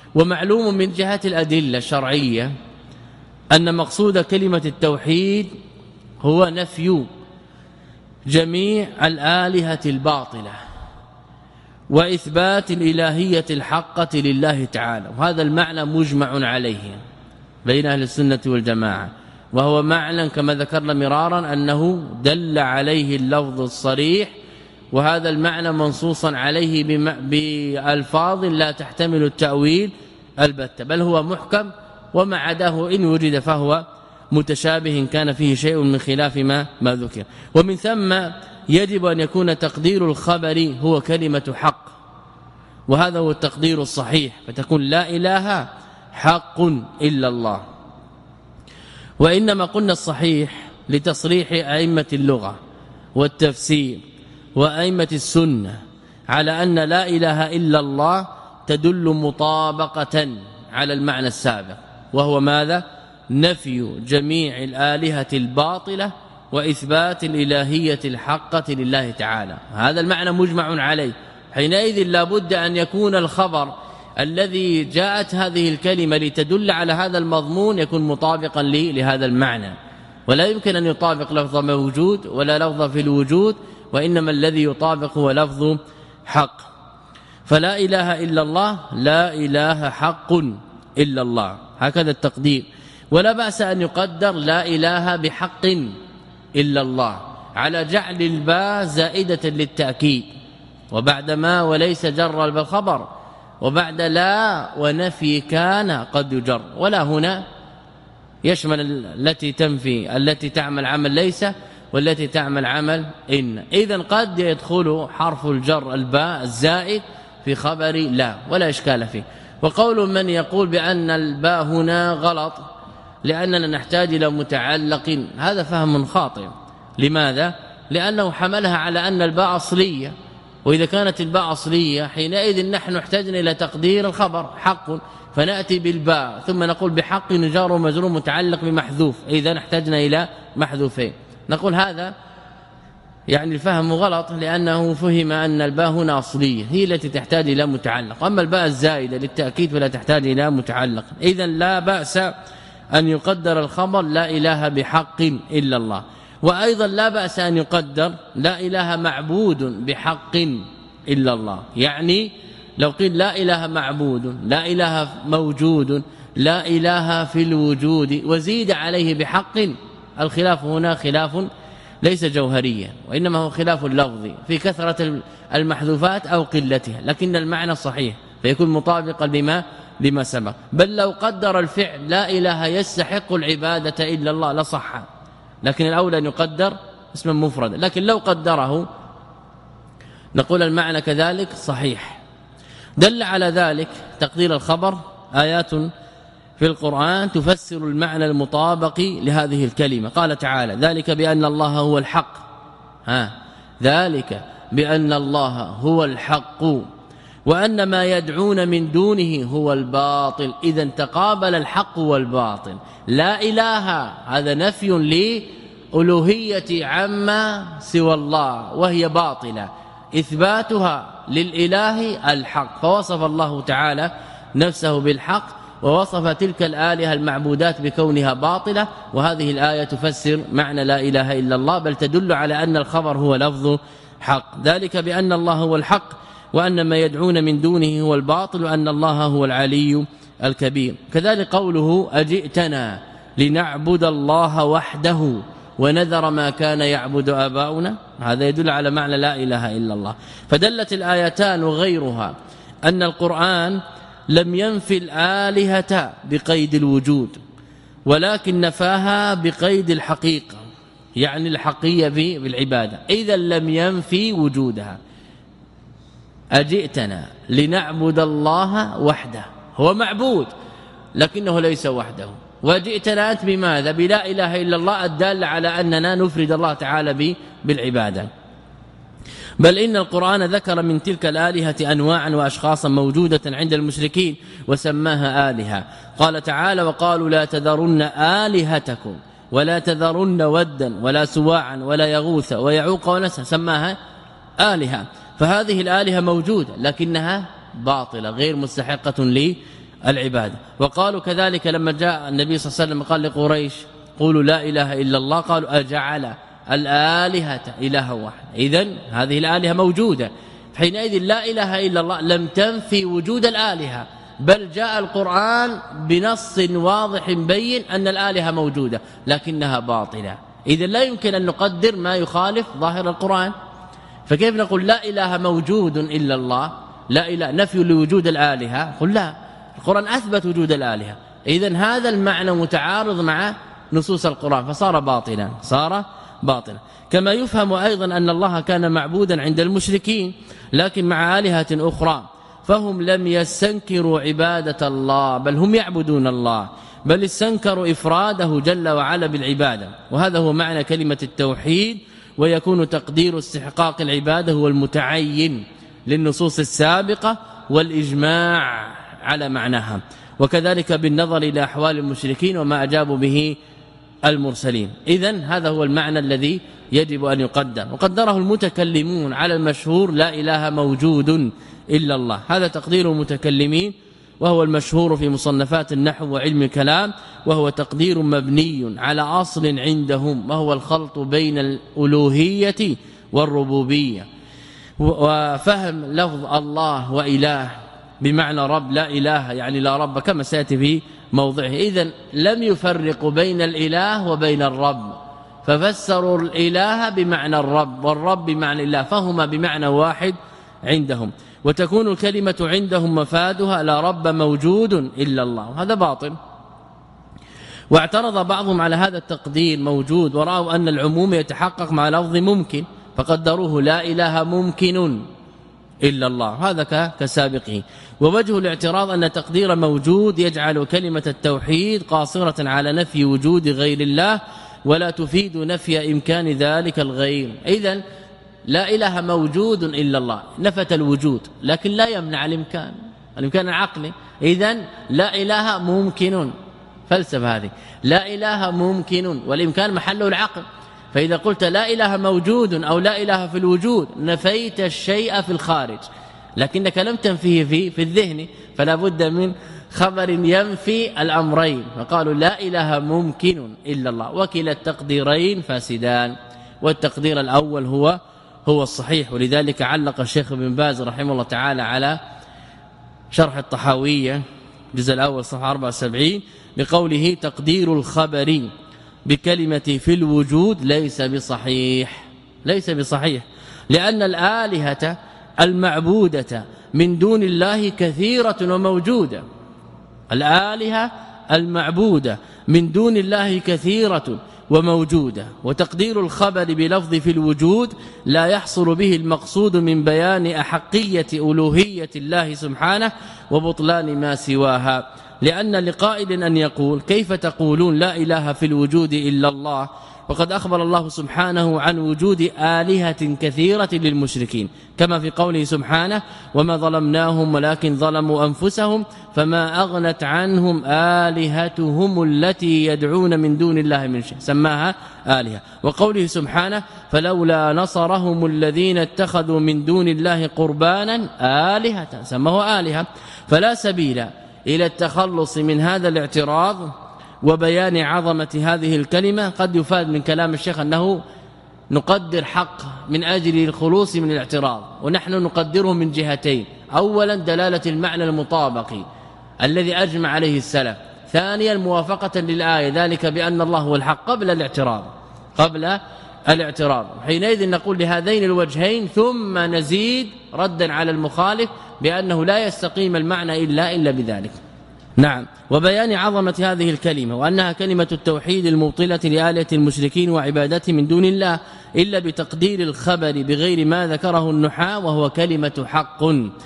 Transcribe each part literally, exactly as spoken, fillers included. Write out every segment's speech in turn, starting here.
ومعلوم من جهة الأدلة الشرعية أن مقصود كلمة التوحيد هو نفي جميع الآلهة الباطلة وإثبات الإلهية الحقة لله تعالى، وهذا المعنى مجمع عليه بين أهل السنة والجماعة، وهو معنى كما ذكرنا مرارا أنه دل عليه اللفظ الصريح، وهذا المعنى منصوصا عليه بألفاظ لا تحتمل التأويل البتة، بل هو محكم، وما عداه إن وجد فهو متشابه كان فيه شيء من خلاف ما ما ذكر. ومن ثم يجب أن يكون تقدير الخبر هو كلمة حق، وهذا هو التقدير الصحيح، فتكون لا إله حق إلا الله. وإنما قلنا الصحيح لتصريح أئمة اللغة والتفسير وأئمة السنة على أن لا إله إلا الله تدل مطابقة على المعنى السابق، وهو ماذا؟ نفي جميع الآلهة الباطلة وإثبات الإلهية الحقة لله تعالى. هذا المعنى مجمع عليه، حينئذ لا بد أن يكون الخبر الذي جاءت هذه الكلمة لتدل على هذا المضمون يكون مطابقا لهذا المعنى، ولا يمكن أن يطابق لفظ موجود ولا لفظ في الوجود، وإنما الذي يطابق هو لفظ حق. فلا إله إلا الله لا إله حق إلا الله، هكذا التقدير. ولا بأس أن يقدر لا إله بحق إلا الله على جعل الباء زائدة للتأكيد، وبعد ما وليس جر بالخبر، وبعد لا ونفي كان قد يجر، ولا هنا يشمل التي تنفي التي تعمل عمل ليس والتي تعمل عمل إن. إذن قد يدخل حرف الجر الباء الزائد في خبر لا ولا إشكال فيه. وقول من يقول بأن الباء هنا غلط لأننا نحتاج إلى متعلق، هذا فهم خاطئ. لماذا؟ لأنه حملها على أن الباء أصلية، وإذا كانت الباء أصلية حينئذ نحن احتاجنا إلى تقدير الخبر حق، فنأتي بالباء ثم نقول بحق جار ومجرور متعلق بمحذوف، إذا احتاجنا إلى محذوفين. نقول هذا يعني الفهم غلط، لأنه فهم أن الباء هنا أصلية هي التي تحتاج إلى متعلق، أما الباء الزائدة للتأكيد فلا تحتاج إلى متعلق. إذن لا بأس أن يقدر الخبر لا إله بحق إلا الله، وأيضا لا بأس أن يقدر لا إله معبود بحق إلا الله. يعني لو قيل لا إله معبود، لا إله موجود، لا إله في الوجود، وزيد عليه بحق، الخلاف هنا خلاف ليس جوهريا، وإنما هو خلاف اللفظي في كثرة المحذوفات أو قلتها، لكن المعنى صحيح فيكون مطابقا لما لما سبق. بل لو قدر الفعل لا إله يستحق العبادة إلا الله لصح، لكن الأولى أن يقدر اسما مفردا، لكن لو قدره نقول المعنى كذلك صحيح. دل على ذلك تقدير الخبر آيات في القرآن تفسر المعنى المطابق لهذه الكلمة. قال تعالى ذلك بأن الله هو الحق، ها ذلك بأن الله هو الحق وأن ما يدعون من دونه هو الباطل. إذا تقابل الحق والباطل. لا إله هذا نفي لألوهية عما سوى الله وهي باطلة، إثباتها للإله الحق، فوصف الله تعالى نفسه بالحق ووصف تلك الآلهة المعبودات بكونها باطلة. وهذه الآية تفسر معنى لا إله إلا الله، بل تدل على أن الخبر هو لفظ حق. ذلك بأن الله هو الحق وأن ما يدعون من دونه هو الباطل وأن الله هو العلي الكبير. كذلك قوله أجئتنا لنعبد الله وحده ونذر ما كان يعبد آباؤنا، هذا يدل على معنى لا إله إلا الله. فدلت الآيتان وغيرها أن القرآن لم ينفي الآلهة بقيد الوجود، ولكن نفاها بقيد الحقيقة، يعني الحقية بالعبادة، إذا لم ينفي وجودها. أجئتنا لنعبد الله وحده، هو معبود لكنه ليس وحده، وجئتنا أنت بماذا؟ بلا إله إلا الله الدال على أننا نفرد الله تعالى بالعبادة. بل إن القرآن ذكر من تلك الآلهة أنواعا وأشخاصا موجودة عند المشركين وسماها آلهة. قال تعالى وقالوا لا تذرن آلهتكم ولا تذرن ودا ولا سواعا ولا يغوث ويعوق ونسر، سماها آلهة. فهذه الآلهة موجودة لكنها باطلة غير مستحقة العبادة. وقالوا كذلك لما جاء النبي صلى الله عليه وسلم قال لقريش قولوا لا إله إلا الله، قالوا أجعل الآلهة إلها واحد. إذن هذه الآلهة موجودة، حينئذ لا إله إلا الله لم تنفي وجود الآلهة، بل جاء القرآن بنص واضح بين أن الآلهة موجودة لكنها باطلة. إذن لا يمكن أن نقدر ما يخالف ظاهر القرآن. فكيف نقول لا إله موجود إلا الله، لا إله نفي لوجود الآلهة؟ قل لا، القرآن أثبت وجود الآلهة. إذن هذا المعنى متعارض مع نصوص القرآن فصار باطلا، صار باطلا. كما يفهم أيضا أن الله كان معبودا عند المشركين لكن مع آلهة أخرى، فهم لم يستنكروا عبادة الله بل هم يعبدون الله، بل استنكروا إفراده جل وعلا بالعبادة. وهذا هو معنى كلمة التوحيد، ويكون تقدير استحقاق العبادة هو المتعين للنصوص السابقة والإجماع على معناها، وكذلك بالنظر إلى أحوال المشركين وما أجابوا به المرسلين. إذن هذا هو المعنى الذي يجب أن يقدر، وقدره المتكلمون على المشهور لا إله موجود إلا الله، هذا تقدير المتكلمين وهو المشهور في مصنفات النحو وعلم الكلام، وهو تقدير مبني على أصل عندهم وهو الخلط بين الألوهية والربوبية، وفهم لفظ الله وإله بمعنى رب، لا إله يعني لا رب كما سيأتي في موضعه. إذن لم يفرقوا بين الإله وبين الرب، ففسروا الإله بمعنى الرب والرب بمعنى الله، فهما بمعنى واحد عندهم. وتكون الكلمة عندهم مفادها لا رب موجود إلا الله، وهذا باطل. واعترض بعضهم على هذا التقدير موجود، ورأوا أن العموم يتحقق مع لفظ ممكن فقدروه لا إله ممكن إلا الله، هذا كسابقه. ووجه الاعتراض أن تقدير موجود يجعل كلمة التوحيد قاصرة على نفي وجود غير الله ولا تفيد نفي إمكان ذلك الغير. إذن لا إله موجود إلا الله نفت الوجود لكن لا يمنع الإمكان، الإمكان العقلي. إذن لا إله ممكن، فلسفة هذه، لا إله ممكن والإمكان محله العقل. فإذا قلت لا إله موجود أو لا إله في الوجود نفيت الشيء في الخارج، لكنك لم تنفيه في في الذهن، فلا بد من خبر ينفي الأمرين، فقالوا لا إله ممكن إلا الله، وكلا التقديرين فاسدان، والتقدير الأول هو هو الصحيح. ولذلك علق الشيخ ابن باز رحمه الله تعالى على شرح الطحاوية الجزء الأول صفحة أربعة وسبعين بقوله تقدير الخبر بكلمة في الوجود ليس بصحيح، ليس بصحيح لأن الآلهة المعبودة من دون الله كثيرة وموجودة، الآلهة المعبودة من دون الله كثيرة وموجودة، وتقدير الخبر بلفظ في الوجود لا يحصل به المقصود من بيان أحقية ألوهية الله سبحانه وبطلان ما سواها. لأن لقائل أن يقول كيف تقولون لا إله في الوجود إلا الله وقد أخبر الله سبحانه عن وجود آلهة كثيرة للمشركين، كما في قوله سبحانه وما ظلمناهم ولكن ظلموا أنفسهم فما أغنت عنهم آلهتهم التي يدعون من دون الله من شيء، سماها آلهة. وقوله سبحانه فلولا نصرهم الذين اتخذوا من دون الله قربانا آلهة، سماه آلهة. فلا سبيل إلى التخلص من هذا الاعتراض وبيان عظمة هذه الكلمة. قد يفاد من كلام الشيخ أنه نقدر حق من أجل الخلوص من الاعتراض، ونحن نقدره من جهتين: أولا دلالة المعنى المطابق الذي أجمع عليه السلف، ثانيا موافقة للآية، ذلك بأن الله هو الحق قبل الاعتراض قبل الاعتراض حينئذ نقول لهذين الوجهين ثم نزيد ردا على المخالف بأنه لا يستقيم المعنى إلا إلا بذلك. نعم. وبيان عظمة هذه الكلمة وأنها كلمة التوحيد المبطلة لآلهة المشركين وعبادته من دون الله إلا بتقدير الخبر بغير ما ذكره النحاة، وهو كلمة حق،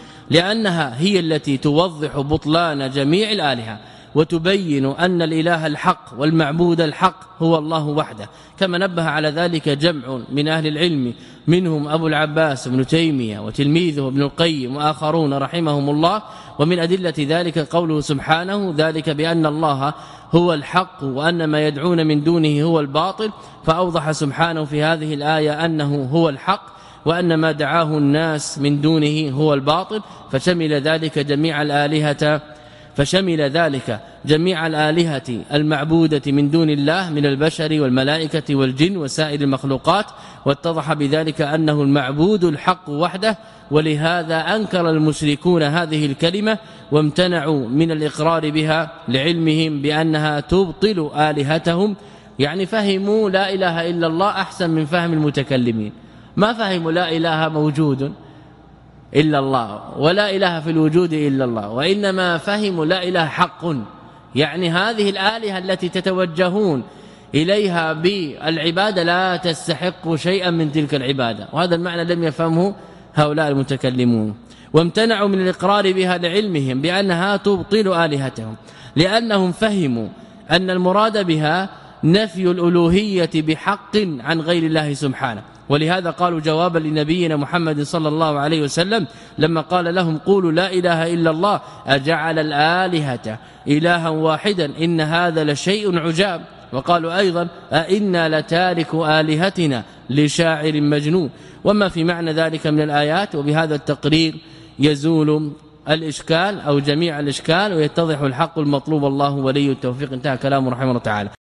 لأنها هي التي توضح بطلان جميع الآلهة وتبين أن الإله الحق والمعبود الحق هو الله وحده، كما نبه على ذلك جمع من أهل العلم منهم أبو العباس ابن تيمية وتلميذه ابن القيم وآخرون رحمهم الله. ومن أدلة ذلك قوله سبحانه ذلك بأن الله هو الحق وأن ما يدعون من دونه هو الباطل، فأوضح سبحانه في هذه الآية أنه هو الحق وأن ما دعاه الناس من دونه هو الباطل، فشمل ذلك جميع الآلهة فشمل ذلك جميع الآلهة المعبودة من دون الله من البشر والملائكة والجن وسائر المخلوقات، واتضح بذلك أنه المعبود الحق وحده. ولهذا أنكر المشركون هذه الكلمة وامتنعوا من الإقرار بها لعلمهم بأنها تبطل آلهتهم، يعني فهموا لا إله إلا الله أحسن من فهم المتكلمين، ما فهموا لا إله موجود إلا الله ولا إله في الوجود إلا الله، وإنما فهموا لا إله حق، يعني هذه الآلهة التي تتوجهون إليها بالعبادة لا تستحق شيئا من تلك العبادة، وهذا المعنى لم يفهمه هؤلاء المتكلمون. وامتنعوا من الإقرار بها لعلمهم بأنها تبطل آلهتهم، لأنهم فهموا أن المراد بها نفي الألوهية بحق عن غير الله سبحانه. ولهذا قالوا جوابا لنبينا محمد صلى الله عليه وسلم لما قال لهم قولوا لا إله إلا الله أجعل الآلهة إلها واحدا إن هذا لشيء عجاب. وقالوا أيضا أئنا لتارك آلهتنا لشاعر مجنون، وما في معنى ذلك من الآيات. وبهذا التقرير يزول الإشكال أو جميع الإشكال ويتضح الحق المطلوب، الله ولي التوفيق. انتهى كلامه رحمه الله تعالى.